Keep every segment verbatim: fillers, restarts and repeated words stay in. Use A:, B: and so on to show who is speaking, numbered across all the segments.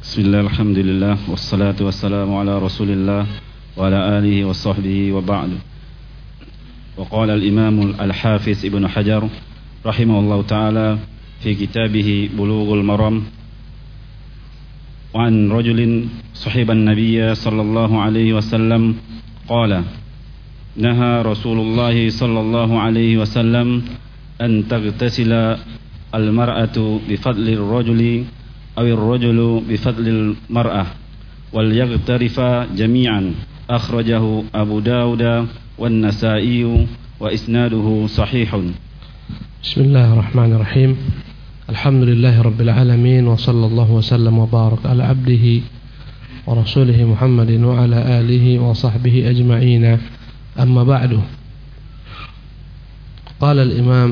A: Bismillah, alhamdulillah, wassalatu wassalamu ala rasulillah wa ala alihi wa sahbihi wa ba'du. Wa qala al-imam al-hafiz Ibn Hajar rahimahullah ta'ala fi kitabih Bulughul Maram wa an rajulin sahiban nabiyya sallallahu alaihi wasallam qala naha Rasulullah sallallahu alaihi wasallam an taghtasila al-mar'atu bi fadli ar-rajuli أو الرجل بفضل المرأة وليغترفا جميعا أخرجه أبو داود والنسائي وإسناده صحيح.
B: بسم الله الرحمن الرحيم. الحمد لله رب العالمين وصلى الله وسلم وبارك على عبده ورسوله محمد وعلى آله وصحبه أجمعين. أما بعد، قال الإمام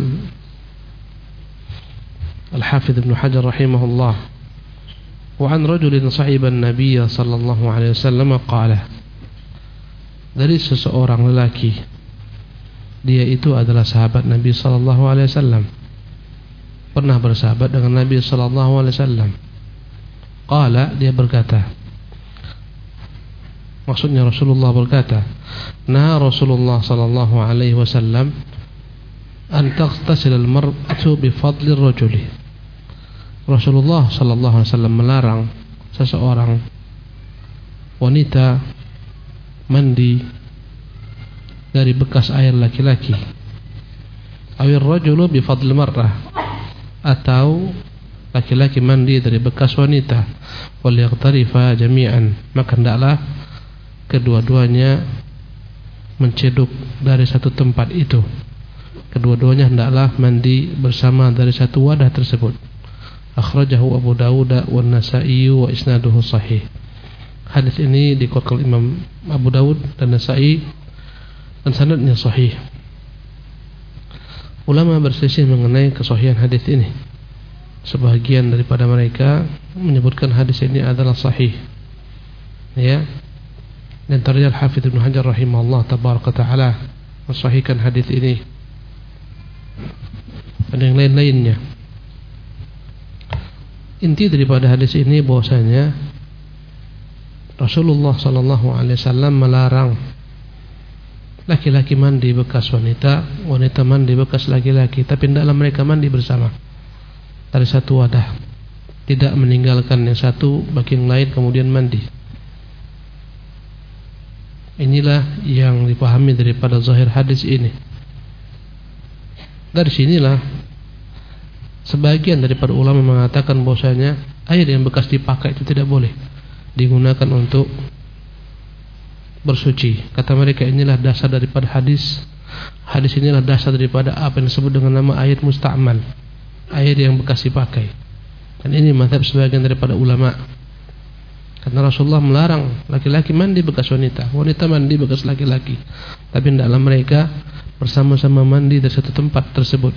B: الحافظ ابن حجر رحمه الله: وعن رجل صحب النبي صلى الله عليه وسلم قال, dari seseorang lelaki, dia itu adalah sahabat Nabi sallallahu alaihi wasallam, pernah bersahabat dengan Nabi sallallahu alaihi wasallam. Qala, dia berkata, maksudnya Rasulullah berkata, nah Rasulullah sallallahu alaihi wasallam an taghtasil al-mar'atu bi fadli ar-rajuli. Rasulullah sallallahu alaihi wasallam melarang seseorang wanita mandi dari bekas air laki-laki. Awir rajulu bi fadli mar'ah, atau laki-laki mandi dari bekas wanita. Wal yaghtarifa jami'an, maka hendaklah kedua-duanya menceduk dari satu tempat itu. Kedua-duanya hendaklah mandi bersama dari satu wadah tersebut. Akhrajahu Abu Dawud wa Nasa'i wa isnaduhu sahih. Hadis ini dikeluarkan Imam Abu Dawud dan Nasa'i dan sanadnya sahih. Ulama berselisih mengenai kesahihan hadis ini. Sebahagian daripada mereka menyebutkan hadis ini adalah sahih, ya. Dan terjal Hafidz Ibnu Hajar rahimahullah tabaraka taala mensahihkan hadis ini dan yang lain-lainnya. Inti daripada hadis ini bahwasanya Rasulullah sallallahu alaihi wasallam melarang laki-laki mandi bekas wanita, wanita mandi bekas laki-laki, tapi hendaklah mereka mandi bersama dari satu wadah, tidak meninggalkan yang satu bagi yang lain kemudian mandi. Inilah yang dipahami daripada zahir hadis ini. Dari sinilah sebagian daripada ulama mengatakan bahwasanya air yang bekas dipakai itu tidak boleh digunakan untuk bersuci. Kata mereka, inilah dasar daripada hadis. Hadis inilah dasar daripada apa yang disebut dengan nama air musta'mal, air yang bekas dipakai. Dan ini mazhab sebagian daripada ulama. Karena Rasulullah melarang laki-laki mandi bekas wanita, wanita mandi bekas laki-laki, tapi hendaklah mereka bersama-sama mandi dari satu tempat tersebut.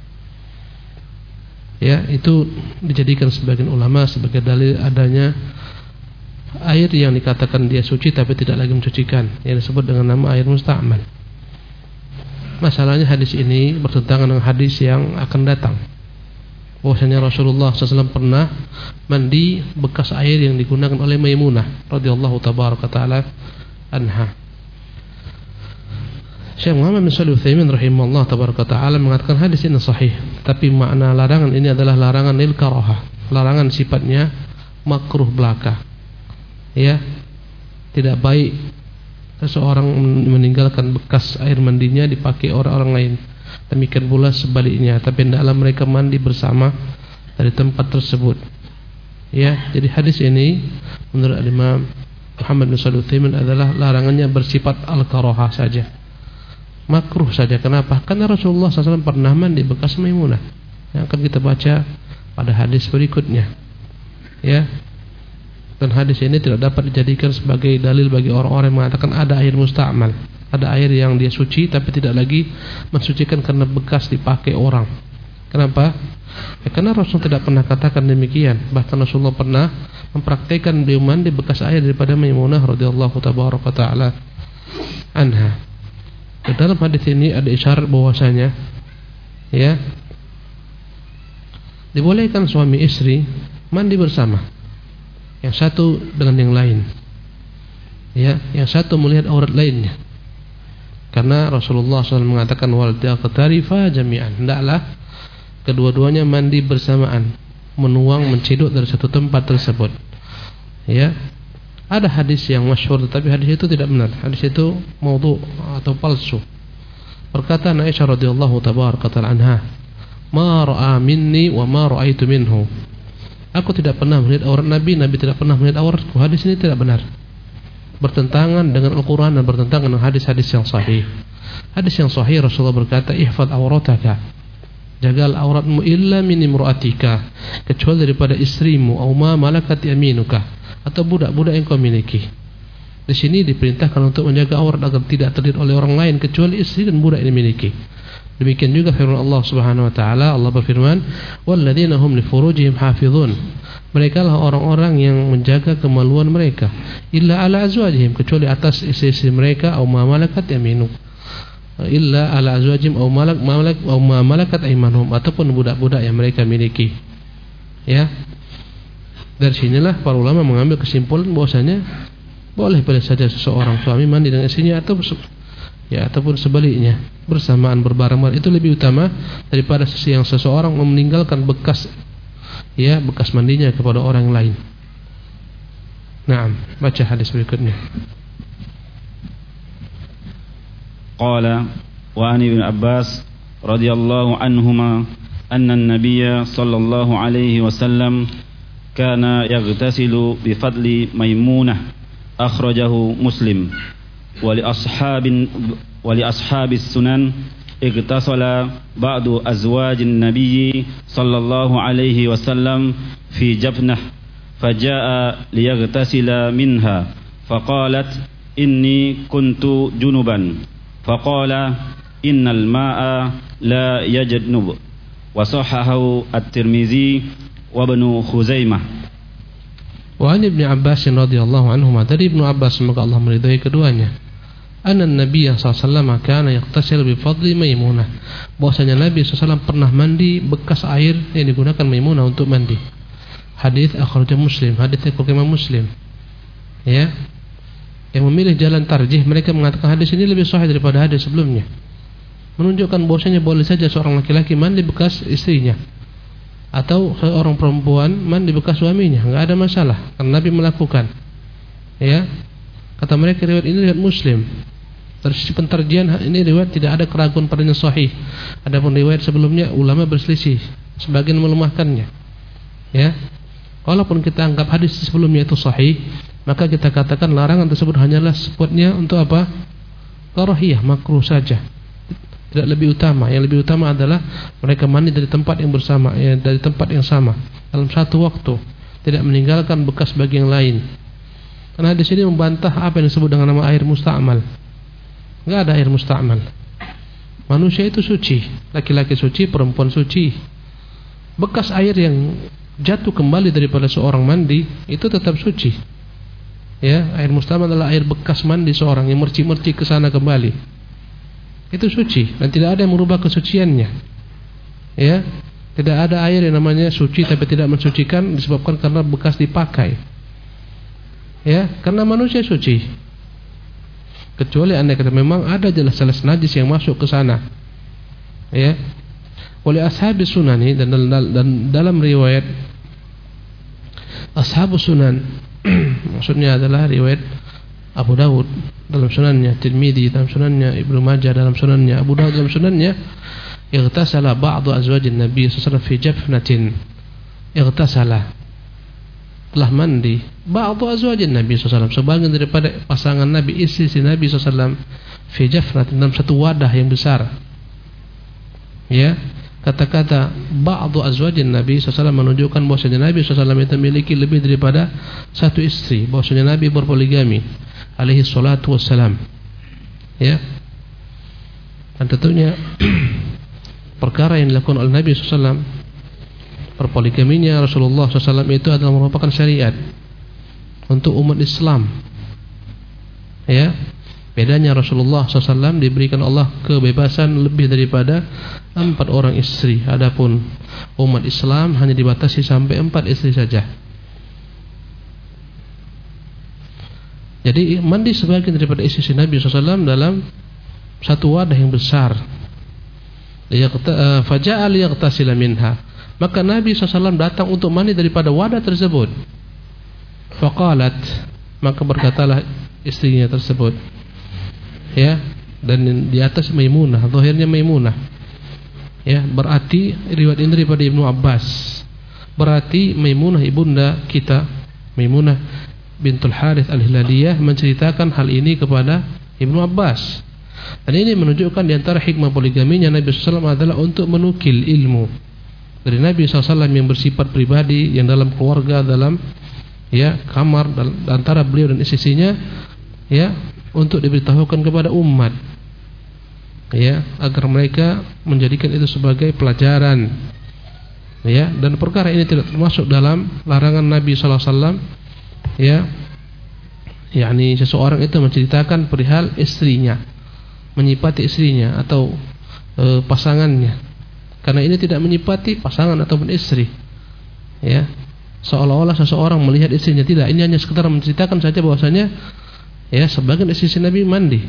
B: Ya, itu dijadikan sebagian ulama sebagai dalil adanya air yang dikatakan dia suci tapi tidak lagi mencucikan, yang disebut dengan nama air musta'mal. Masalahnya hadis ini bertentangan dengan hadis yang akan datang, bahwasanya Rasulullah sallallahu alaihi wasallam pernah mandi bekas air yang digunakan oleh Maimunah radhiyallahu tabaraka taala anha. Syekh Muhammad bin Shalih Al-Utsaimin rahimahullah tabaraka taala mengatakan hadis ini sahih, tapi makna larangan ini adalah larangan lil karahah, larangan sifatnya makruh belaka. Ya, tidak baik seseorang meninggalkan bekas air mandinya dipakai orang-orang lain. Demikian pula sebaliknya, tapi hendaklah mereka mandi bersama dari tempat tersebut. Ya, jadi hadis ini menurut Imam Muhammad bin Shalih Al-Utsaimin adalah larangannya bersifat al-karahah saja, makruh saja. Kenapa? Karena Rasulullah sallallahu alaihi wasallam pernah mandi bekas Maimunah, yang akan kita baca pada hadis berikutnya. Ya, dan hadis ini tidak dapat dijadikan sebagai dalil bagi orang-orang yang mengatakan ada air musta'mal, ada air yang dia suci tapi tidak lagi mensucikan karena bekas dipakai orang. Kenapa? Ya, karena Rasul tidak pernah katakan demikian. Bahkan Rasulullah pernah mempraktikkan beliau mandi bekas air daripada Maimunah radhiyallahu tabaraka taala anha. Dalam hadis ini ada isyarat bahwasanya, ya, dibolehkan suami istri mandi bersama. yang satu dengan yang lain. Ya, yang satu melihat aurat lainnya. Karena Rasulullah shallallahu alaihi wasallam mengatakan wal taqtarifa jami'an, hendaklah kedua-duanya mandi bersamaan, menuang, menciduk dari satu tempat tersebut. Ya. Ada hadis yang masyhur tetapi hadis itu tidak benar. Hadis itu maudhu atau palsu. Berkata Aisyah radhiyallahu tabaraka anha, "Ma ra'a minni wa ma ra'aitu minhu." Aku tidak pernah melihat aurat Nabi, Nabi tidak pernah melihat auratku. Hadis ini tidak benar. Bertentangan dengan Al-Qur'an dan bertentangan dengan hadis-hadis yang sahih. Hadis yang sahih Rasulullah berkata, "Ihfaz aurataka." Jagalah auratmu illa min imra'atika, kecuali daripada istrimu, au ma malakat yaminuka, atau budak-budak yang kau miliki. Di sini diperintahkan untuk menjaga aurat agar tidak terlihat oleh orang lain kecuali istri dan budak yang dimiliki. Demikian juga firman Allah Subhanahu wa taala, Allah berfirman, "Walladzina hum li furujihim hafizun." Mereka lah orang-orang yang menjaga kemaluan mereka, illa ala azwajihim, kecuali atas istri-istri mereka, au ma malakat yaminuka, illa ala azwajim au malak malak au ma malakat aymanuhum, ataupun budak-budak yang mereka miliki. Ya. Dari sinilah para ulama mengambil kesimpulan bahwasanya boleh boleh saja seseorang suami mandi dengan istrinya atau ya ataupun sebaliknya, bersamaan berbarengan, itu lebih utama daripada yang seseorang meninggalkan bekas ya bekas mandinya kepada orang lain. Naam, baca hadis berikutnya.
A: Qala wa an ibn Abbas radhiyallahu anhuma anna an-nabiy sallallahu alaihi wasallam kana yaghtasilu bi fadli Maimunah, akhrajahu Muslim. Wa li ashabin wa li ashabis sunan igtasala ba'du azwajin nabiy sallallahu alaihi wasallam fi jafnah faja'a liyaghtasila minha faqalat inni kuntu junuban faqala innal ma'a la yajnub wa sahahahu at-Tirmizi wa Ibnu Khuzaimah.
B: Wa an Ibnu Abbas radhiyallahu anhu, dari Ibnu Abbas semoga Allah meridai keduanya, anna Nabi sallallahu alaihi wasallam kana yaqtasil bi fadli Maimunah, bahwasanya Nabi sallallahu alaihi wasallam pernah mandi bekas air yang digunakan Maimunah untuk mandi. Hadis akhrajahu Muslim, hadis riwayat Muslim. Ya. Yang memilih jalan tarjih, mereka mengatakan hadis ini lebih sahih daripada hadis sebelumnya, menunjukkan bahwasanya boleh saja seorang laki-laki mandi bekas istrinya atau seorang perempuan mandi bekas suaminya, enggak ada masalah karena Nabi melakukan. Ya. Kata mereka riwayat ini riwayat Muslim. Dari sisi pentarjihan ini riwayat tidak ada keraguan padanya sahih. Adapun riwayat sebelumnya ulama berselisih, sebagian melemahkannya. Ya. Walaupun kita anggap hadis sebelumnya itu sahih, maka kita katakan larangan tersebut hanyalah sifatnya untuk apa? Karahiyah, makruh saja. Tidak lebih utama. Yang lebih utama adalah mereka mandi dari tempat yang bersama, ya, dari tempat yang sama dalam satu waktu, tidak meninggalkan bekas bagi yang lain. Karena di sini membantah apa yang disebut dengan nama air musta'mal. Enggak ada air musta'mal. Manusia itu suci, laki-laki suci, perempuan suci. Bekas air yang jatuh kembali daripada seorang mandi itu tetap suci. Ya, air musta'mal adalah air bekas mandi seorang yang merci-merci ke sana kembali. Itu suci dan tidak ada yang merubah kesuciannya. Ya, tidak ada air yang namanya suci tapi tidak mensucikan disebabkan karena bekas dipakai. Ya, karena manusia suci. Kecuali andai kata memang ada jelas-jelas najis yang masuk ke sana. Ya. Oleh ashabus sunani dan, dan, dan dalam riwayat ashabus sunan maksudnya adalah riwayat Abu Dawud dalam sunannya, Tirmidzi dalam sunannya, Ibnu Majah dalam sunannya, Abu Dawud dalam sunannya, ightasala ba'du azwajin Nabi sallallahu alaihi wasallam fi jafnatin. Ightasala, telah mandi ba'du azwajin Nabi sallallahu alaihi wasallam, sebagian daripada pasangan Nabi, istri-istri Nabi sallallahu alaihi wasallam, fi jafnatin, dalam satu wadah yang besar. Ya, kata-kata ba'du azwajin Nabi sallallahu alaihi wasallam menunjukkan bahwasanya Nabi sallallahu alaihi wasallam itu memiliki lebih daripada satu istri, bahwasanya Nabi berpoligami alaihi salatu wassalam. Ya. Dan tentunya perkara yang dilakukan oleh Nabi sallallahu alaihi wasallam, perpoligaminya Rasulullah sallallahu alaihi wasallam itu adalah merupakan syariat untuk umat Islam. Ya. Bedanya Rasulullah sallallahu alaihi wasallam diberikan Allah kebebasan lebih daripada empat orang istri. Adapun umat Islam hanya dibatasi sampai empat istri saja. Jadi mandi sebagian daripada istri Nabi shallallahu alaihi wasallam dalam satu wadah yang besar. Faja'a liyaghtasila minha. Maka Nabi shallallahu alaihi wasallam datang untuk mandi daripada wadah tersebut. Faqalat, maka berkatalah istrinya tersebut, ya, dan di atas Maimunah, zahirnya Maimunah, ya, berarti riwayat ini daripada Ibnu Abbas, berarti Maimunah ibunda kita, Maimunah bintul Harith al-Hilaliyah menceritakan hal ini kepada Ibnu Abbas. Dan ini menunjukkan di antara hikmah poligaminya Nabi shallallahu alaihi wasallam adalah untuk menukil ilmu dari Nabi shallallahu alaihi wasallam yang bersifat pribadi, yang dalam keluarga, dalam ya kamar antara beliau dan istrinya, ya, untuk diberitahukan kepada umat, ya, agar mereka menjadikan itu sebagai pelajaran, ya. Dan perkara ini tidak termasuk dalam larangan Nabi shallallahu alaihi wasallam, ya, yakni seseorang itu menceritakan perihal istrinya, menyipati istrinya atau e, pasangannya, karena ini tidak menyipati pasangan ataupun istri, ya, seolah-olah seseorang melihat istrinya. Tidak, ini hanya sekedar menceritakan saja bahwasanya, ya, sebagian istri Nabi mandi,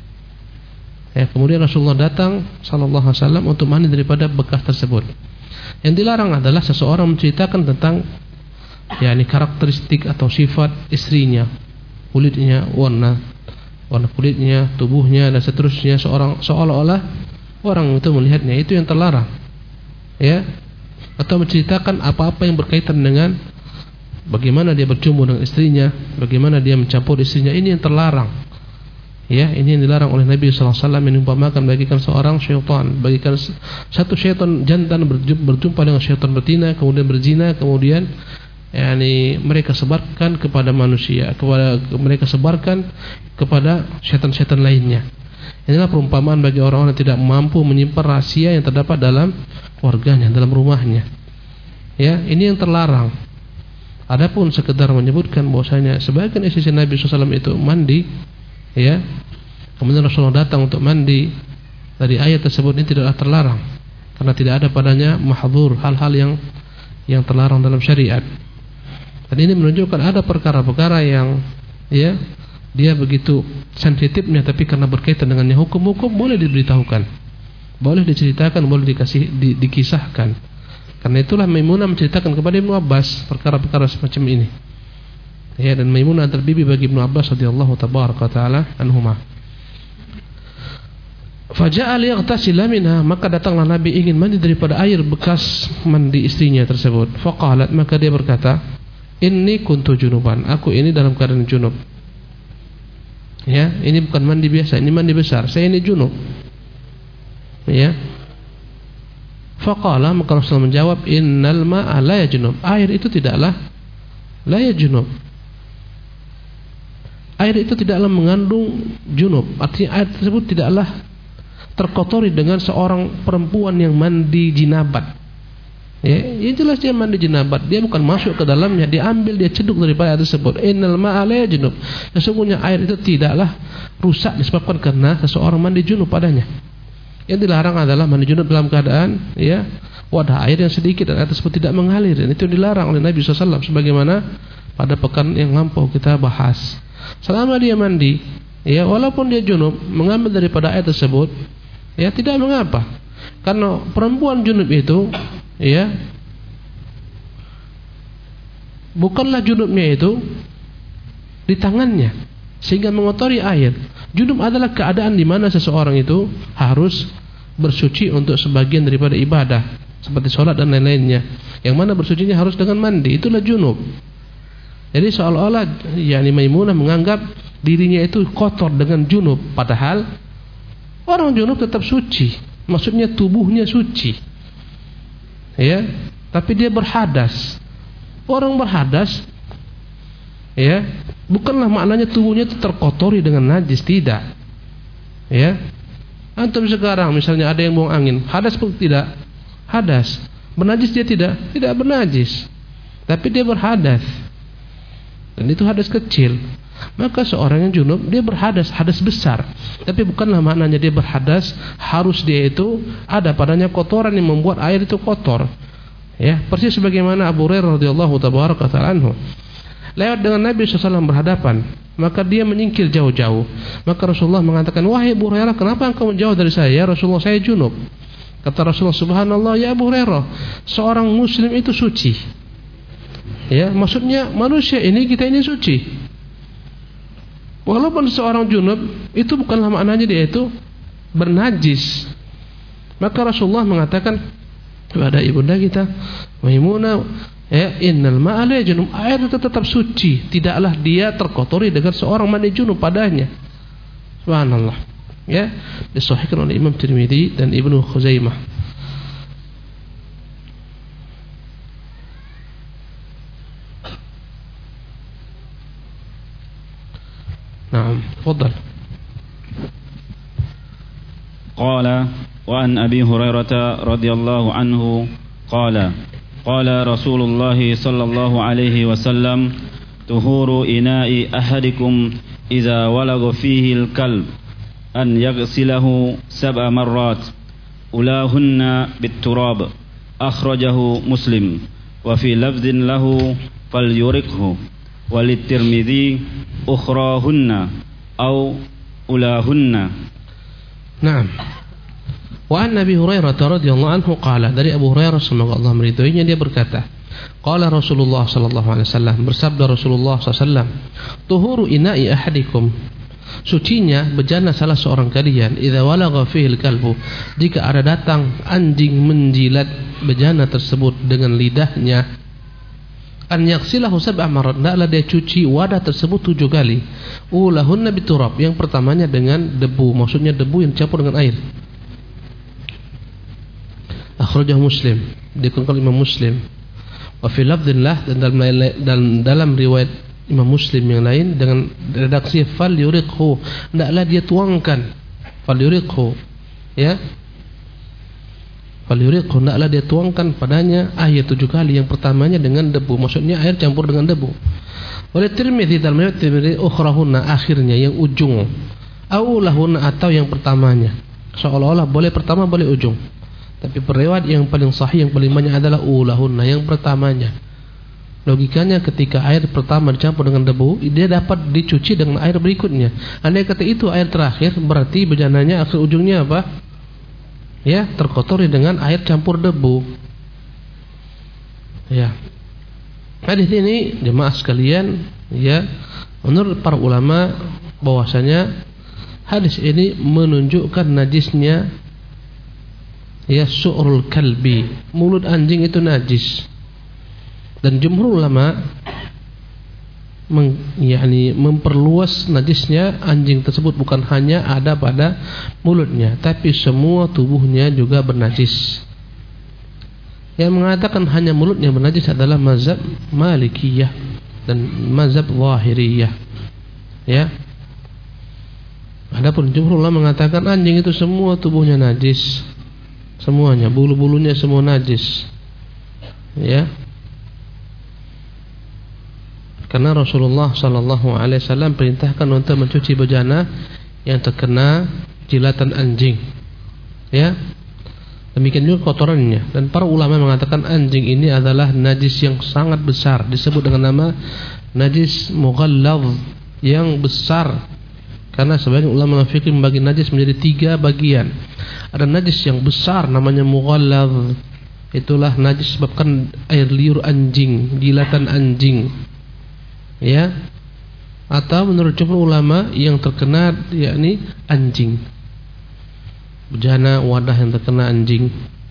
B: ya, kemudian Rasulullah datang sallallahu alaihi wasallam untuk mandi daripada bekas tersebut. Yang dilarang adalah seseorang menceritakan tentang, ya, ini karakteristik atau sifat istrinya, kulitnya, warna warna kulitnya, tubuhnya, dan seterusnya, seorang seolah-olah orang itu melihatnya. Itu yang terlarang, ya. Atau menceritakan apa-apa yang berkaitan dengan bagaimana dia bercumbu dengan istrinya, bagaimana dia mencampur istrinya, ini yang terlarang, ya. Ini yang dilarang oleh Nabi shallallahu alaihi wasallam, yang umpamakan bagikan seorang syaitan, bagikan satu syaitan jantan berjumpa dengan syaitan betina, kemudian berzina, kemudian, yakni mereka sebarkan kepada manusia, kepada mereka sebarkan kepada syaitan-syaitan lainnya. Inilah perumpamaan bagi orang-orang yang tidak mampu menyimpan rahasia yang terdapat dalam keluarganya, dalam rumahnya, ya. Ini yang terlarang. Adapun sekedar menyebutkan bahwasanya sebagian istri Nabi shallallahu alaihi wasallam itu mandi, ya, kemudian Rasulullah datang untuk mandi, dari ayat tersebut ini tidaklah terlarang, karena tidak ada padanya mahdzur, hal-hal yang yang terlarang dalam syariat. Dan ini menunjukkan ada perkara-perkara yang, ya, dia begitu sensitifnya, tapi karena berkaitan dengannya hukum-hukum boleh diberitahukan, boleh diceritakan, boleh dikasih di, dikisahkan. Karena itulah Maimunah menceritakan kepada Ibnu Abbas perkara-perkara semacam ini, ya. Dan Maimunah terbibi bagi Ibnu Abbas radhiyallahu tabaraka taala anhuma. Faja'a liyaghtasila minha, maka datanglah Nabi ingin mandi daripada air bekas mandi istrinya tersebut. Faqalat, maka dia berkata, inni kuntu junuban, aku ini dalam keadaan junub. Ya, ini bukan mandi biasa, ini mandi besar. Saya ini junub. Ya. Faqala, maka Rasulullah menjawab, innal ma'a la yajnub, air itu tidaklah la yajnub. Air itu tidaklah mengandung junub. Artinya air tersebut tidaklah terkotori dengan seorang perempuan yang mandi jinabat. Ya, ya jelas dia mandi jinabat, dia bukan masuk ke dalamnya, dia ambil, dia ceduk daripada air tersebut. Innal ma'a la yajnub, sesungguhnya air itu tidaklah rusak disebabkan karena seseorang mandi junub padanya. Yang dilarang adalah mandi junub dalam keadaan, ya, wadah air yang sedikit dan air tersebut tidak mengalir, dan itu dilarang oleh Nabi shallallahu alaihi wasallam, sebagaimana pada pekan yang lampau kita bahas. Selama dia mandi, ya, walaupun dia junub, mengambil daripada air tersebut, ya, tidak mengapa, karena perempuan junub itu, ya, bukanlah junubnya itu di tangannya sehingga mengotori air. Junub adalah keadaan di mana seseorang itu harus bersuci untuk sebagian daripada ibadah seperti sholat dan lain-lainnya, yang mana bersucinya harus dengan mandi. Itulah junub. Jadi seolah-olah, yakni Maimunah menganggap dirinya itu kotor dengan junub, padahal orang junub tetap suci, maksudnya tubuhnya suci, ya, tapi dia berhadas. Orang berhadas, ya, bukanlah maknanya tubuhnya itu terkotori dengan najis, tidak, ya. Antum sekarang misalnya ada yang buang angin, hadas pun tidak hadas, bernajis dia tidak tidak bernajis, tapi dia berhadas, dan itu hadas kecil. Maka seorang yang junub dia berhadas, hadas besar, tapi bukanlah maknanya dia berhadas harus dia itu ada padanya kotoran yang membuat air itu kotor, ya. Persis sebagaimana Abu Hurairah radhiyallahu tabaraka ta'ala anhu, lewat dengan Nabi shallallahu alaihi wasallam berhadapan, maka dia menyingkir jauh-jauh. Maka Rasulullah mengatakan, wahai Abu Hurairah, kenapa engkau menjauh dari saya? Ya Rasulullah, saya junub. Kata Rasulullah, subhanallah ya Abu Hurairah, seorang muslim itu suci. Ya, maksudnya manusia ini, kita ini suci. Walaupun seorang junub, itu bukanlah maknanya dia itu bernajis. Maka Rasulullah mengatakan kepada ibunda kita Maimunah, ya, innal ma'a la junub, air itu tetap suci, tidaklah dia terkotori dengan seorang mandi junub padanya. Subhanallah. Ya, disahihkan oleh Imam Tirmidzi dan Ibnu Khuzaimah. Naam, tafadhal.
A: Qala wa an Abi Hurairah radhiyallahu anhu qala qala Rasulullah sallallahu alaihi wasallam tuhuru ina'i ahadikum idza walagha fihi al-kalb an yaghsilahu sab'a marrat ulahunna bit-turab akhrajahu Muslim wa fi lafdhin lahu falyurikhu walit-Tirmidzi ukhrahunna aw ulahunna.
B: Naam. Wa an Abi Hurairah radhiyallahu anhu qala, dari Abu Hurairah semoga Allah meridhoinya, dia berkata, qala Rasulullah sallallahu alaihi wasallam, bersabda Rasulullah sallallahu alaihi wasallam, tuhuru ina'i ahadikum, sucinya bejana salah seorang kalian, idza walagha fihi al-kalbu, jika ada datang anjing menjilat bejana tersebut dengan lidahnya, an yaghsilahu sab'a marrat, hendaklah dia cuci wadah tersebut tujuh kali. Ulahunna biturab, yang pertamanya dengan debu, maksudnya debu yang dicampur dengan air. Akhrajahu Muslim, dikeluarkan Imam Muslim. Wa fi lafdillah, dan dalam, dan dalam riwayat Imam Muslim yang lain dengan redaksi fal yuriqhu, hendaklah dia tuangkan, fal yuriqhu, ya, fal yuriqhu, hendaklah dia tuangkan padanya air tujuh kali, yang pertamanya dengan debu, maksudnya air campur dengan debu. Oleh Tirmidzi dalam riwayat Tirmidzi ukhrahunna, akhirnya yang ujung, aulahunna, atau yang pertamanya, seolah-olah boleh pertama boleh ujung, tapi periwayat yang paling sahih, yang paling banyak adalah ulahunna, yang pertamanya. Logikanya ketika air pertama dicampur dengan debu, dia dapat dicuci dengan air berikutnya. Andai kata itu air terakhir, berarti bejananya akhir ujungnya apa? Ya, terkotori dengan air campur debu. Ya. Hadis ini jemaah sekalian, ya, menurut para ulama bahwasanya hadis ini menunjukkan najisnya, ya, su'rul kalbi, mulut anjing itu najis. Dan jumhur ulama meng, yakni memperluas najisnya anjing tersebut bukan hanya ada pada mulutnya, tapi semua tubuhnya juga bernajis. Yang mengatakan hanya mulutnya bernajis adalah mazhab Malikiyah dan mazhab Zahiriyah. Ya. Adapun jumhur ulama mengatakan anjing itu semua tubuhnya najis. Semuanya, bulu-bulunya semua najis. Ya. Karena Rasulullah sallallahu alaihi wasallam perintahkan untuk mencuci bejana yang terkena jilatan anjing. Ya. Demikian juga kotorannya. Dan para ulama mengatakan anjing ini adalah najis yang sangat besar, disebut dengan nama najis mughallaz, yang besar. Karena sebagian ulama fikih membagi najis menjadi tiga bagian. Ada najis yang besar namanya mughallaz. Itulah najis sebabkan air liur anjing, jilatan anjing. Ya. Atau menurut jumhur ulama yang terkena yakni anjing, bejana wadah yang terkena anjing,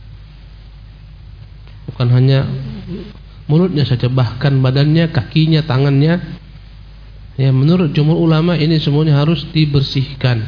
B: bukan hanya mulutnya saja, bahkan badannya, kakinya, tangannya. Ya, menurut jumhur ulama ini semuanya harus dibersihkan.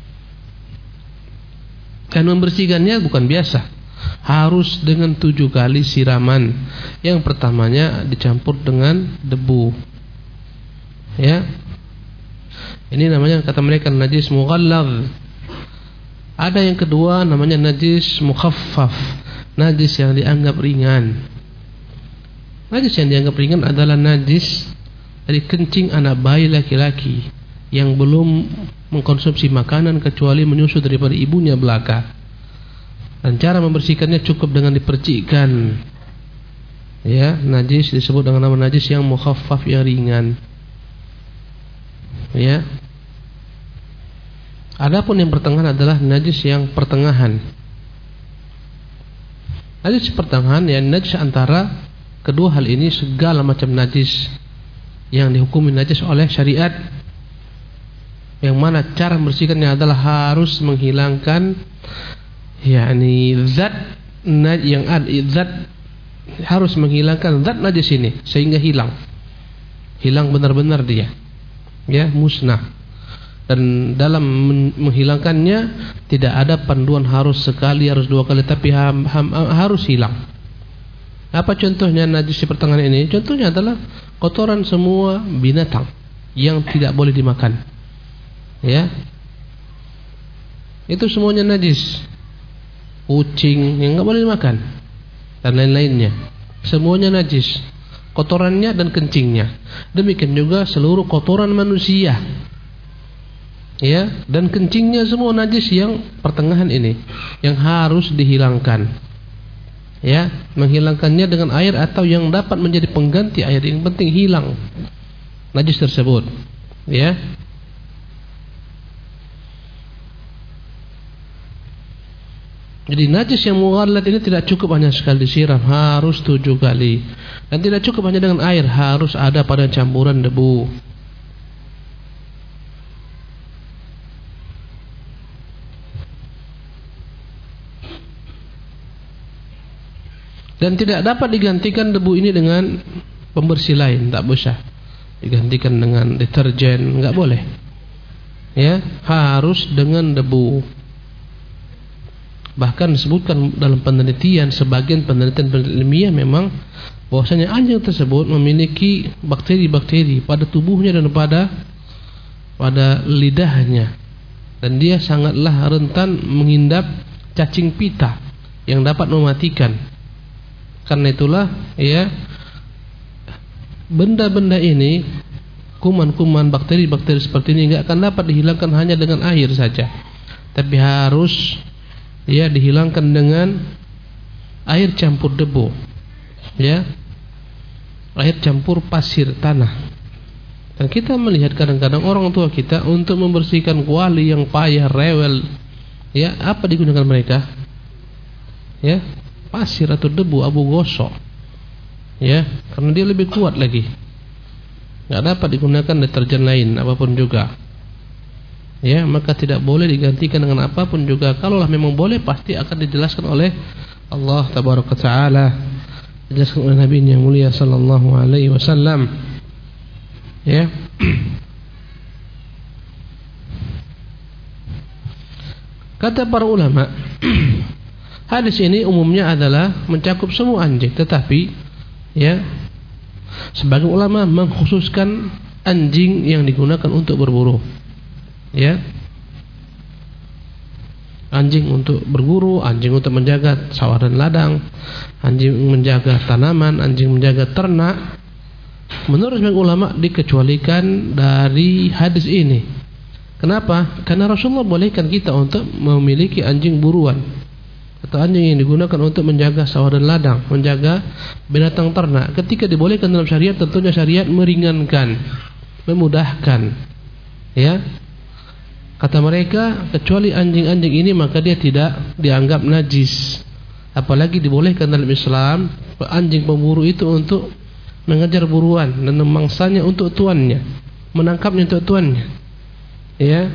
B: Dan membersihkannya bukan biasa, harus dengan tujuh kali siraman. Yang pertamanya dicampur dengan debu. Ya, ini namanya kata mereka najis mughallaz. Ada yang kedua namanya najis mukhaffaf, najis yang dianggap ringan. Najis yang dianggap ringan adalah najis dari kencing anak bayi laki-laki yang belum mengkonsumsi makanan kecuali menyusu daripada ibunya belaka. Dan cara membersihkannya cukup dengan dipercikkan, Ya, najis disebut dengan nama najis yang mukhaffaf, yang ringan. Ya. Adapun yang pertengahan adalah najis yang pertengahan. Najis pertengahan ya najis antara kedua hal ini, segala macam najis yang dihukumi najis oleh syariat, yang mana cara membersihkannya adalah harus menghilangkan yakni zat yang ada, zat harus menghilangkan zat najis ini sehingga hilang. Hilang benar-benar dia. Ya, musnah. Dan dalam menghilangkannya tidak ada panduan harus sekali, harus dua kali, tapi ham, ham, harus hilang. Apa contohnya najis di pertengahan ini? Contohnya adalah kotoran semua binatang yang tidak boleh dimakan. Ya, itu semuanya najis. Kucing yang nggak boleh dimakan dan lain-lainnya, semuanya najis, kotorannya dan kencingnya. Demikian juga seluruh kotoran manusia. Ya, dan kencingnya semua najis yang pertengahan ini yang harus dihilangkan. Ya, menghilangkannya dengan air atau yang dapat menjadi pengganti air, yang penting hilang najis tersebut. Ya. Jadi najis yang mughalladh ini tidak cukup hanya sekali disiram, harus tujuh kali. Dan tidak cukup hanya dengan air, harus ada pada campuran debu. Dan tidak dapat digantikan debu ini dengan pembersih lain, tak bisa digantikan dengan deterjen, enggak boleh. Ya, harus dengan debu. Bahkan disebutkan dalam penelitian, sebagian penelitian ilmiah memang bahwasanya anjing tersebut memiliki bakteri-bakteri pada tubuhnya dan pada pada lidahnya, dan dia sangatlah rentan mengindap cacing pita yang dapat mematikan. Karena itulah ya, benda-benda ini, kuman-kuman, bakteri-bakteri seperti ini enggak akan dapat dihilangkan hanya dengan air saja, tapi harus ya dihilangkan dengan air campur debu, ya, air campur pasir tanah. Dan kita melihat kadang-kadang orang tua kita untuk membersihkan kuali yang payah, rewel, ya, apa digunakan mereka? Ya, pasir atau debu abu gosok. Ya, karena dia lebih kuat lagi. Enggak dapat digunakan deterjen lain apapun juga. Ya, maka tidak boleh digantikan dengan apapun juga. Kalaulah memang boleh, pasti akan dijelaskan oleh Allah tabaraka taala, dijelaskan oleh Nabi yang mulia sallallahu alaihi wasallam. Ya. Kata para ulama, hadis ini umumnya adalah mencakup semua anjing, tetapi ya, sebagian ulama mengkhususkan anjing yang digunakan untuk berburu. Ya, anjing untuk berburu, anjing untuk menjaga sawah dan ladang, anjing menjaga tanaman, anjing menjaga ternak. Menurut sebagian ulama dikecualikan dari hadis ini. Kenapa? Karena Rasulullah bolehkan kita untuk memiliki anjing buruan atau anjing yang digunakan untuk menjaga sawah dan ladang, menjaga binatang ternak. Ketika dibolehkan dalam syariat, tentunya syariat meringankan, memudahkan. Ya. Kata mereka, kecuali anjing-anjing ini maka dia tidak dianggap najis. Apalagi dibolehkan dalam Islam anjing pemburu itu untuk mengejar buruan dan memangsanya untuk tuannya, menangkapnya untuk tuannya. Ya.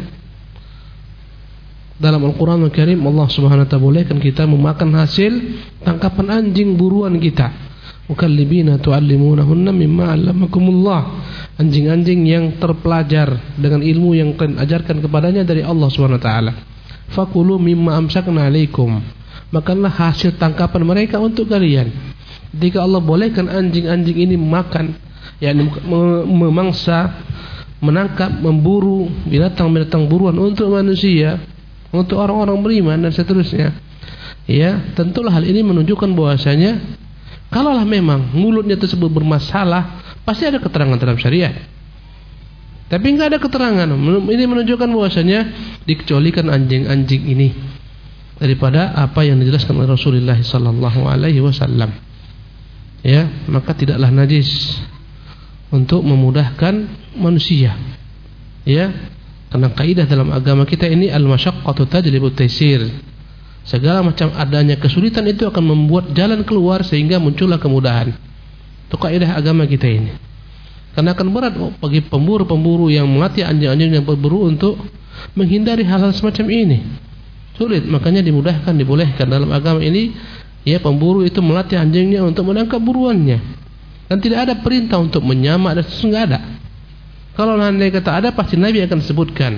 B: Dalam Al-Qur'an Al-Karim Allah Subhanahu wa taala bolehkan kita memakan hasil tangkapan anjing buruan kita. Mukallibina tu'allimunahunna mimma 'allamakumullah. Anjing-anjing yang terpelajar dengan ilmu yang kalian ajarkan kepadanya dari Allah Subhanahu wa taala. Fakulu mimma amsakna 'alaikum. Makanlah hasil tangkapan mereka untuk kalian. Jika Allah bolehkan anjing-anjing ini makan, yakni memangsa, menangkap, memburu binatang-binatang buruan untuk manusia, untuk orang-orang beriman dan seterusnya. Ya, tentulah hal ini menunjukkan bahwasanya kalaulah memang mulutnya tersebut bermasalah, pasti ada keterangan dalam syariat. Tapi enggak ada keterangan. Ini menunjukkan bahwasanya dikecualikan anjing-anjing ini daripada apa yang dijelaskan oleh Rasulullah sallallahu alaihi wasallam. ya, maka tidaklah najis untuk memudahkan manusia. Ya, karena kaidah dalam agama kita ini al-masyaqqatu tajlibu at-taysir. Segala macam adanya kesulitan itu akan membuat jalan keluar sehingga muncullah kemudahan. Itu kaidah agama kita ini. Karena akan berat bagi pemburu-pemburu yang melatih anjing-anjing yang berburu untuk menghindari hal-hal semacam ini. Sulit, makanya dimudahkan, dibolehkan dalam agama ini. Ya, pemburu itu melatih anjingnya untuk menangkap buruannya. Dan tidak ada perintah untuk menyamak dan sesuatu, enggak ada. Kalau andai kata ada, pasti Nabi akan sebutkan.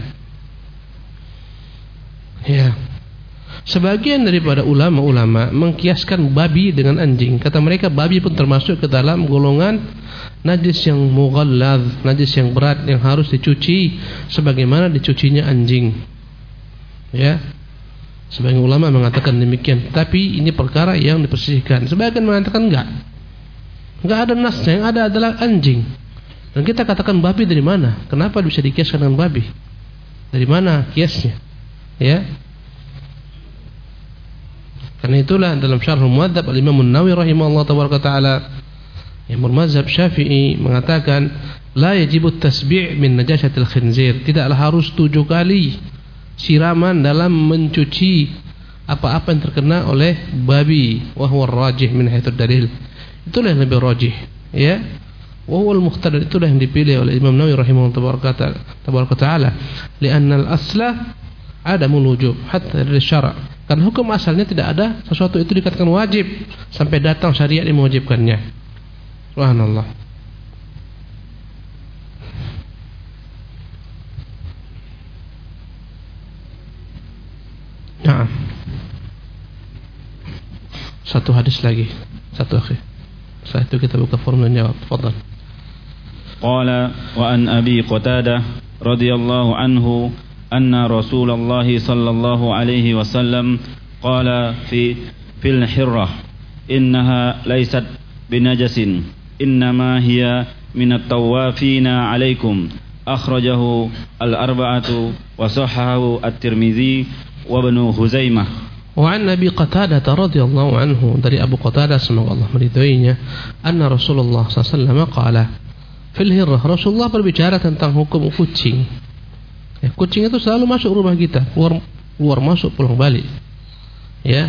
B: Ya. Sebagian daripada ulama-ulama mengkiaskan babi dengan anjing. Kata mereka babi pun termasuk ke dalam golongan najis yang mughallaz, najis yang berat yang harus dicuci sebagaimana dicucinya anjing. Ya. Sebagian ulama mengatakan demikian, tapi ini perkara yang dipersihkan. Sebagian mengatakan enggak. Enggak ada nasnya, yang ada adalah anjing. Dan kita katakan babi dari mana? Kenapa bisa dikiaskan dengan babi? Dari mana kiasnya? Ya. Karena itulah dalam Syarh Muadzab Al-Imam An-Nawawi rahimahullah tabaraka taala yang bermazhab Syafi'i mengatakan la yajibu tasbi' min najasatil khinzir. Tidaklah harus tujuh kali siraman dalam mencuci apa-apa yang terkena oleh babi. Wa huwa ar-rajih min haitsu dalil. Itulah yang lebih rajih, ya. Wa huwa al-mukhtar, itulah yang dipilih oleh Imam Nawawi rahimahullah tabaraka taala. Li'anna al-asla adamul wujub hatta dari syara'. Karena hukum asalnya tidak ada sesuatu itu dikatakan wajib sampai datang syariat yang mewajibkannya. Subhanallah. Nah, satu hadis lagi, satu akhir. Setelah itu kita buka forum dan jawab. Fadhal.
A: Qala wa an Abi Qatadah radhiyallahu anhu anna Rasulullah sallallahu alaihi wasallam qala fi fil hirrah innaha laysat binajasin innama hiya minat tawafina alaikum akhrajahu al-arba'atu wa sahahahu at-Tirmidzi wa Ibnu Khuzaimah.
B: Wa an Abi Qatadah radhiyallahu anhu, dari Abu Qatadah semoga Allah meridhoinya, anna Rasulullah sallallahu alaihi wasallam qala fil hirrah, Rasulullah berbicara tentang hukum kucing. Ya, kucing itu selalu masuk rumah kita, keluar keluar masuk pulang balik. Ya.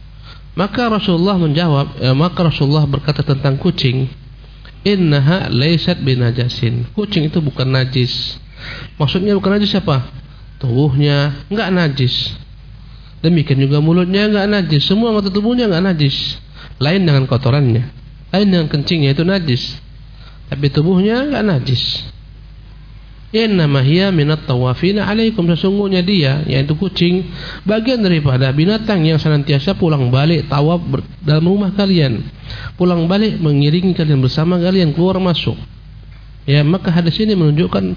B: Maka Rasulullah menjawab, ya, maka Rasulullah berkata tentang kucing, innaha laysat binajasin. Kucing itu bukan najis. Maksudnya bukan najis apa? Tubuhnya enggak najis. Demikian juga mulutnya enggak najis. Semua anggota tubuhnya enggak najis. Lain dengan kotorannya, lain dengan kencingnya itu najis. Tapi tubuhnya enggak najis. Innama hiya minat tawafina alaikum, sesungguhnya dia, yaitu kucing, bagian daripada binatang yang senantiasa pulang balik tawaf dalam rumah kalian, pulang balik mengiringi kalian bersama kalian keluar masuk. Ya, maka hadis ini menunjukkan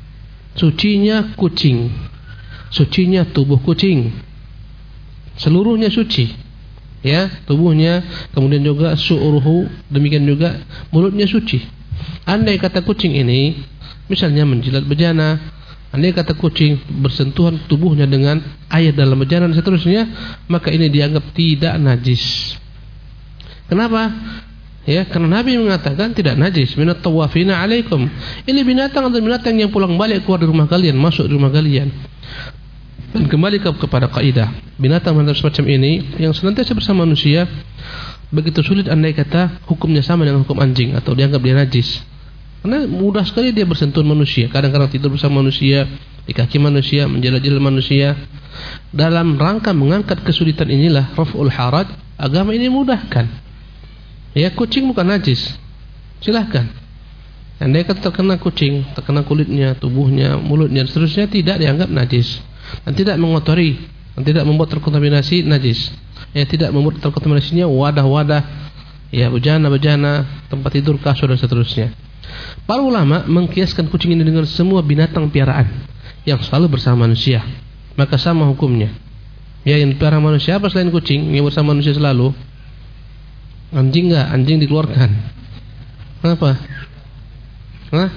B: sucinya kucing, sucinya tubuh kucing, seluruhnya suci. Ya, tubuhnya, kemudian juga su'uruhu, demikian juga mulutnya suci. Andai kata kucing ini misalnya menjilat bejana, andai kata kucing bersentuhan tubuhnya dengan air dalam bejana dan seterusnya, maka ini dianggap tidak najis. Kenapa? Ya, karena Nabi mengatakan tidak najis, minat tawafina alaikum. Ini binatang atau binatang yang pulang balik keluar dari rumah kalian, masuk di rumah kalian. Dan kembali ke, kepada kaidah, binatang-binatang semacam ini yang senantiasa bersama manusia, begitu sulit andai kata hukumnya sama dengan hukum anjing atau dianggap dia najis. Karena mudah sekali dia bersentuhan manusia, kadang-kadang tidur bersama manusia, di kaki manusia, menjilat-jilat manusia. Dalam rangka mengangkat kesulitan inilah raf'ul haraj, agama ini mudahkan. Ya, kucing bukan najis, silahkan. Andai kata terkena kucing, terkena kulitnya, tubuhnya, mulutnya, dan seterusnya, tidak dianggap najis dan tidak mengotori, dan tidak membuat terkontaminasi najis. Ya, tidak membuat terkontaminasinya wadah-wadah, ya, bejana-bejana, tempat tidur, kasur dan seterusnya. Para ulama mengkiaskan kucing ini dengan semua binatang piaraan yang selalu bersama manusia, maka sama hukumnya. Ya, yang dipelihara manusia apa selain kucing yang bersama manusia selalu? Anjing enggak? Anjing dikeluarkan. Kenapa? Hah?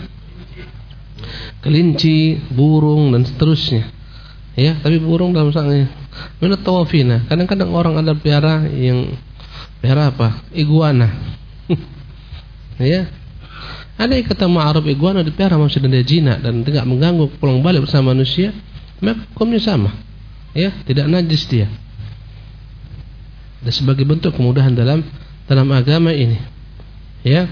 B: Kelinci, burung dan seterusnya. Ya, tapi burung dalam sananya minat tawafina. Kadang-kadang orang ada pelihara yang pelihara apa? Iguana. Ya. Ada yang kata ma'ruf iguana dipelihara manusia dan dia jinak dan tidak mengganggu pulang balik bersama manusia, maka hukumnya sama. Ya, tidak najis dia. Dan sebagai bentuk kemudahan dalam dalam agama ini. Ya.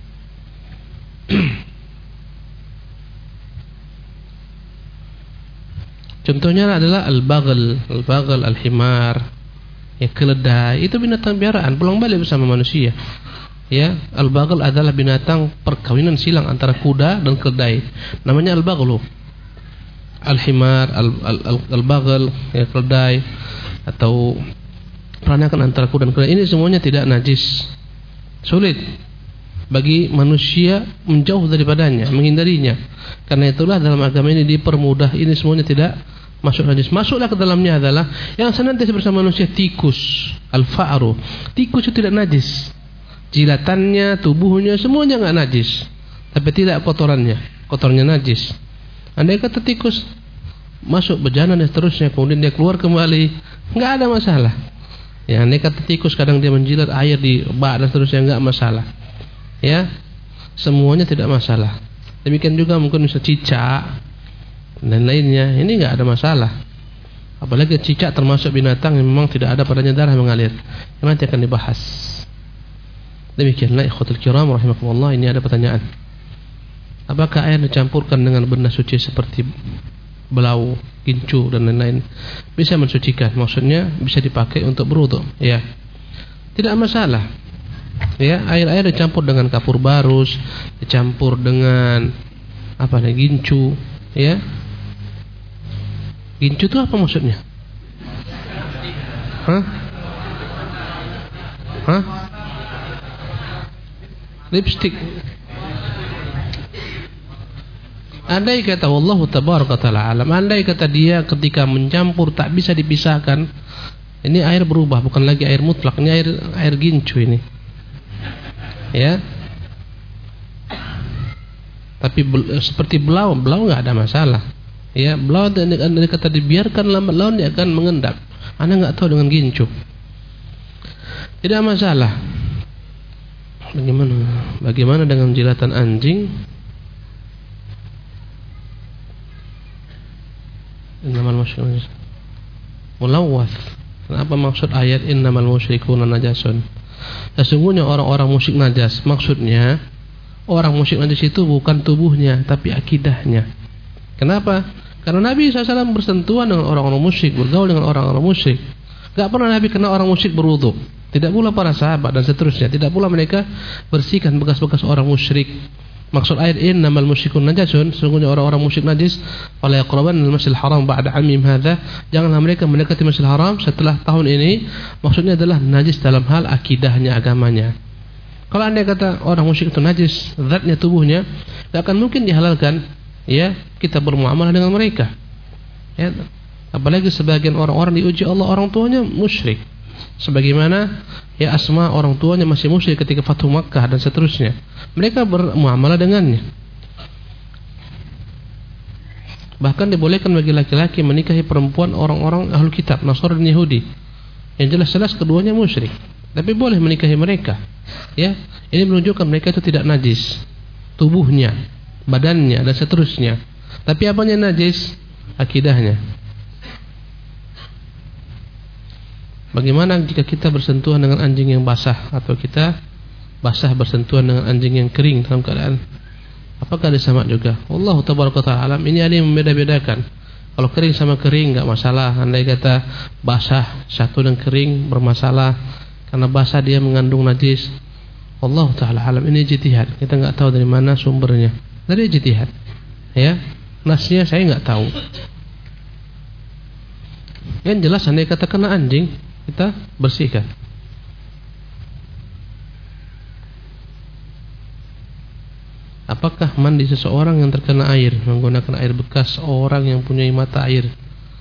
B: Contohnya adalah al-baghl, al-baghl, al-himar, ya keledai, itu binatang piaraan pulang balik bersama manusia. Ya, al-baghl adalah binatang perkawinan silang antara kuda dan keledai. Namanya al-baghlu. Al-himar, al-baghl, ya keledai atau peranakan antara kuda dan keledai, ini semuanya tidak najis. Sulit bagi manusia menjauh daripadanya, menghindarinya. Karena itulah dalam agama ini dipermudah, ini semuanya tidak masuk najis. Masuklah ke dalamnya adalah yang senantiasa bersama manusia, tikus, al-fa'ru. Tikus itu tidak najis. Jilatannya, tubuhnya semuanya enggak najis. Tapi tidak kotorannya, kotorannya najis. Andai kata tikus masuk bejana dan seterusnya, kemudian dia keluar kembali, enggak ada masalah. Ya, andai kata tikus kadang dia menjilat air di bak dan seterusnya, enggak masalah. Ya, semuanya tidak masalah. Demikian juga mungkin bisa cicak dan lainnya, ini enggak ada masalah. Apalagi cicak termasuk binatang yang memang tidak ada padanya darah mengalir, yang nanti akan dibahas. Demikianlah ikhwatul kiram rahimakumullah, ini ada pertanyaan. Apakah air dicampurkan dengan benda suci seperti belau, gincu dan lain-lain bisa mensucikan? Maksudnya bisa dipakai untuk berwudu? Ya, tidak masalah. Ya, air-air dicampur dengan kapur barus, dicampur dengan apa nih, gincu, ya. Gincu itu apa maksudnya? Hah? Hah? Lipstick. Andai kata wallahu tabaraka taala alam, andai kata dia ketika mencampur tak bisa dipisahkan, ini air berubah, bukan lagi air mutlak, ini air air gincu ini. Ya. Tapi bel, seperti belau, belau enggak ada masalah. Ya, belau andai kata dibiarkan lambat laun dia akan mengendap. Anda enggak tahu dengan gincu. Tidak masalah. Bagaimana? Bagaimana dengan jilatan anjing? Innamal musyrikuna mulawwath. Kenapa maksud ayat innamal musyrikuna najasun? Sesungguhnya orang-orang musyrik najas. Maksudnya orang musyrik najis itu bukan tubuhnya, tapi akidahnya. Kenapa? Karena Nabi shallallahu alaihi wasallam bersentuhan dengan orang-orang musyrik, bergaul dengan orang-orang musyrik. Gak pernah Nabi kena orang musyrik berwudu. Tidak pula para sahabat dan seterusnya. Tidak pula mereka bersihkan bekas-bekas orang musyrik. Maksud ayat innamal musyrikun najasun, sesungguhnya orang-orang musyrik najis, wala yaqrabanna al-masjidil haram ba'da 'amim hadza, janganlah mereka mendekati Masjidil Haram setelah tahun ini. Maksudnya adalah najis dalam hal akidahnya, agamanya. Kalau Anda kata orang musyrik itu najis, zatnya, tubuhnya, tidak akan mungkin dihalalkan ya kita bermuamalah dengan mereka. Ya, apalagi sebagian orang-orang diuji Allah orang tuanya musyrik. Sebagaimana ya Asma orang tuanya masih musyrik ketika Fathu Makkah dan seterusnya. Mereka bermuamalah dengannya. Bahkan dibolehkan bagi laki-laki menikahi perempuan orang-orang Ahlul Kitab, Nasrani dan Yahudi. Yang jelas-jelas keduanya musyrik, tapi boleh menikahi mereka. Ya, ini menunjukkan mereka itu tidak najis tubuhnya, badannya dan seterusnya. Tapi apanya najis? Akidahnya. Bagaimana jika kita bersentuhan dengan anjing yang basah, atau kita basah bersentuhan dengan anjing yang kering dalam keadaan, apakah ada sama juga? Wallahu tabaraka ta'ala alam. Ini ada yang membeda-bedakan. Kalau kering sama kering enggak masalah. Andai kata basah satu dan kering bermasalah, karena basah dia mengandung najis. Wallahu ta'ala alam. Ini ijtihad. Kita enggak tahu dari mana sumbernya. Dari ijtihad. Ya, nasnya saya enggak tahu. Yang jelas andai kata kena anjing, kita bersihkan. Apakah mandi seseorang yang terkena air menggunakan air bekas orang yang punya mata air,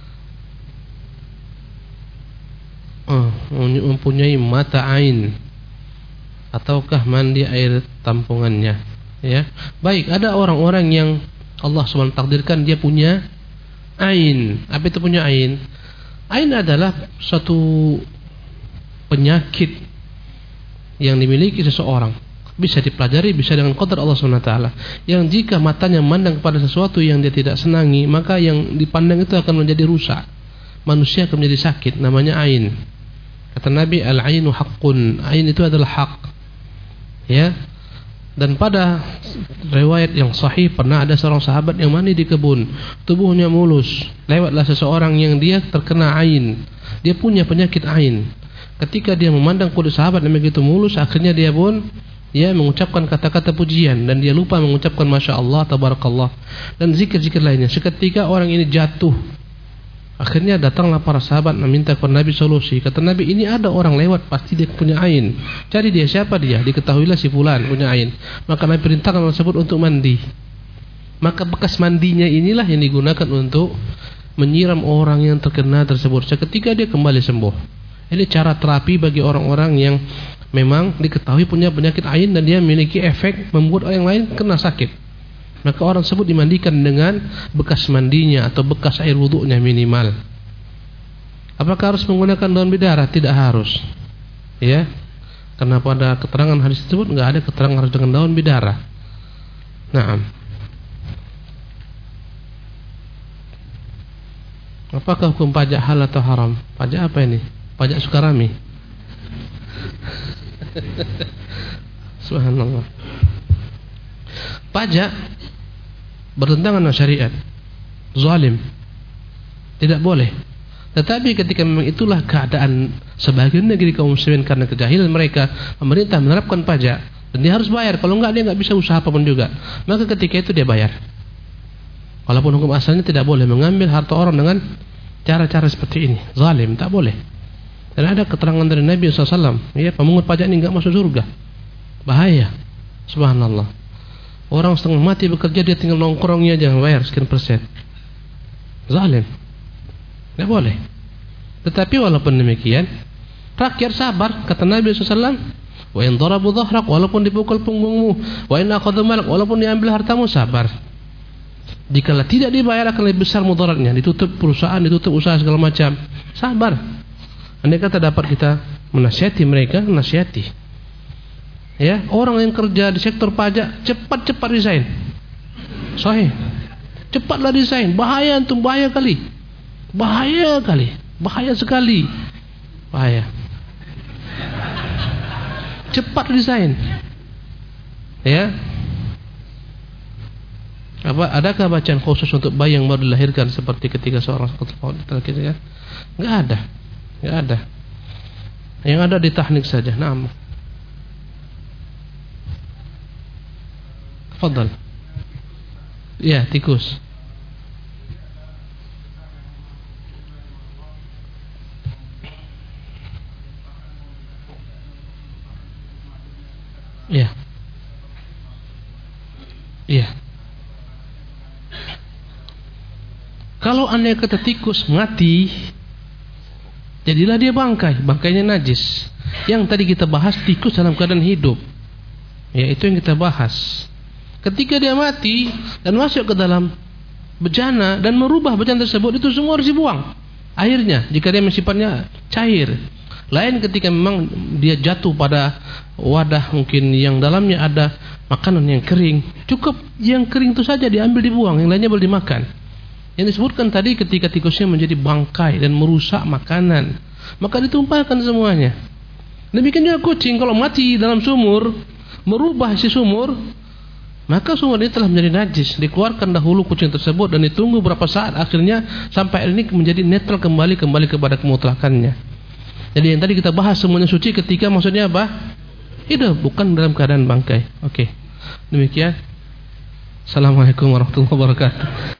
B: oh, mempunyai mata ain, ataukah mandi air tampungannya? Ya, baik. Ada orang-orang yang Allah subhanahu wa taala takdirkan dia punya ain. Apa itu punya ain? Ain adalah suatu penyakit yang dimiliki seseorang. bisa dipelajari, bisa dengan qadar Allah subhanahu wa taala. Yang jika matanya memandang kepada sesuatu yang dia tidak senangi, maka yang dipandang itu akan menjadi rusak. Manusia akan menjadi sakit, namanya ain. Kata Nabi, al-ainu haqqun. Ain itu adalah hak. Ya. Dan pada riwayat yang sahih pernah ada seorang sahabat yang mandi di kebun, tubuhnya mulus. Lewatlah seseorang yang dia terkena ain. Dia punya penyakit ain. Ketika dia memandang kulit sahabat yang begitu mulus, akhirnya dia pun dia mengucapkan kata-kata pujian dan dia lupa mengucapkan masya Allah, tabarakallah dan zikir-zikir lainnya. Seketika orang ini jatuh. Akhirnya datanglah para sahabat meminta kepada Nabi solusi. Kata Nabi, ini ada orang lewat, pasti dia punya ain. Cari dia, siapa dia? Diketahuilah si fulan punya ain. Maka Nabi perintahkan orang tersebut untuk mandi. Maka bekas mandinya inilah yang digunakan untuk menyiram orang yang terkena tersebut. Seketika dia kembali sembuh. Ini cara terapi bagi orang-orang yang memang diketahui punya penyakit ain dan dia memiliki efek membuat orang lain kena sakit. Maka orang tersebut dimandikan dengan bekas mandinya atau bekas air wudunya minimal. Apakah harus menggunakan daun bidara? Tidak harus. Ya. Karena pada keterangan hadis tersebut enggak ada keterangan harus dengan daun bidara. Naam. Apakah hukum pajak hal atau haram? Pajak apa ini? Pajak Sukarami. Subhanallah. Pajak bertentangan dengan syariat, zalim, tidak boleh. Tetapi ketika memang itulah keadaan sebagian negeri kaum muslimin karena kejahilan mereka, pemerintah menerapkan pajak dan dia harus bayar. Kalau enggak dia enggak bisa usaha apapun juga. Maka ketika itu dia bayar. Walaupun hukum asalnya tidak boleh mengambil harta orang dengan cara-cara seperti ini, zalim, tak boleh. Dan ada keterangan dari Nabi shallallahu alaihi wasallam, ya, pemungut pajak ini enggak masuk surga, bahaya. Subhanallah. Orang setengah mati bekerja, dia tinggal nongkrongnya aja bayar sekian persen. Zalim. Tidak boleh. Tetapi walaupun demikian, rakyat sabar. Kata Nabi shallallahu alaihi wasallam, wa in darabu dhahrak, walaupun dipukul punggungmu, wa in akhadhu malak, walaupun diambil hartamu, sabar. Jikalau tidak dibayar akan lebih besar mudaratnya, ditutup perusahaan, ditutup usaha segala macam. Sabar. Andai kata dapat kita menasihati mereka, nasihati. Ya, orang yang kerja di sektor pajak cepat-cepat resign. Sahih. Cepatlah resign. Bahaya antum, bahaya kali. Bahaya kali. Bahaya sekali. Bahaya. Cepat resign. Ya. Apa adakah bacaan khusus untuk bayi yang baru dilahirkan seperti ketika seorang terkena? Enggak ada. Enggak ada. Yang ada di tahnik saja. Naam. Fadal. Ya, tikus. Ya. Iya. Kalau andai kata tikus mati, jadilah dia bangkai, bangkainya najis. Yang tadi kita bahas tikus dalam keadaan hidup. Ya, itu yang kita bahas. Ketika dia mati dan masuk ke dalam bejana dan merubah bejana tersebut, itu semua harus dibuang airnya jika dia sifatnya cair. Lain ketika memang dia jatuh pada wadah mungkin yang dalamnya ada makanan yang kering, cukup yang kering itu saja diambil dibuang, yang lainnya boleh dimakan. Yang disebutkan tadi ketika tikusnya menjadi bangkai dan merusak makanan, maka ditumpahkan semuanya. Demikian juga kucing kalau mati dalam sumur, merubah si sumur, maka sumur ini telah menjadi najis. Dikeluarkan dahulu kucing tersebut dan ditunggu berapa saat, akhirnya sampai ini menjadi netral kembali kembali kepada kemutlakannya. Jadi yang tadi kita bahas semuanya suci ketika maksudnya apa? Hidup, bukan dalam keadaan bangkai. Oke. Demikian. Assalamualaikum warahmatullahi wabarakatuh.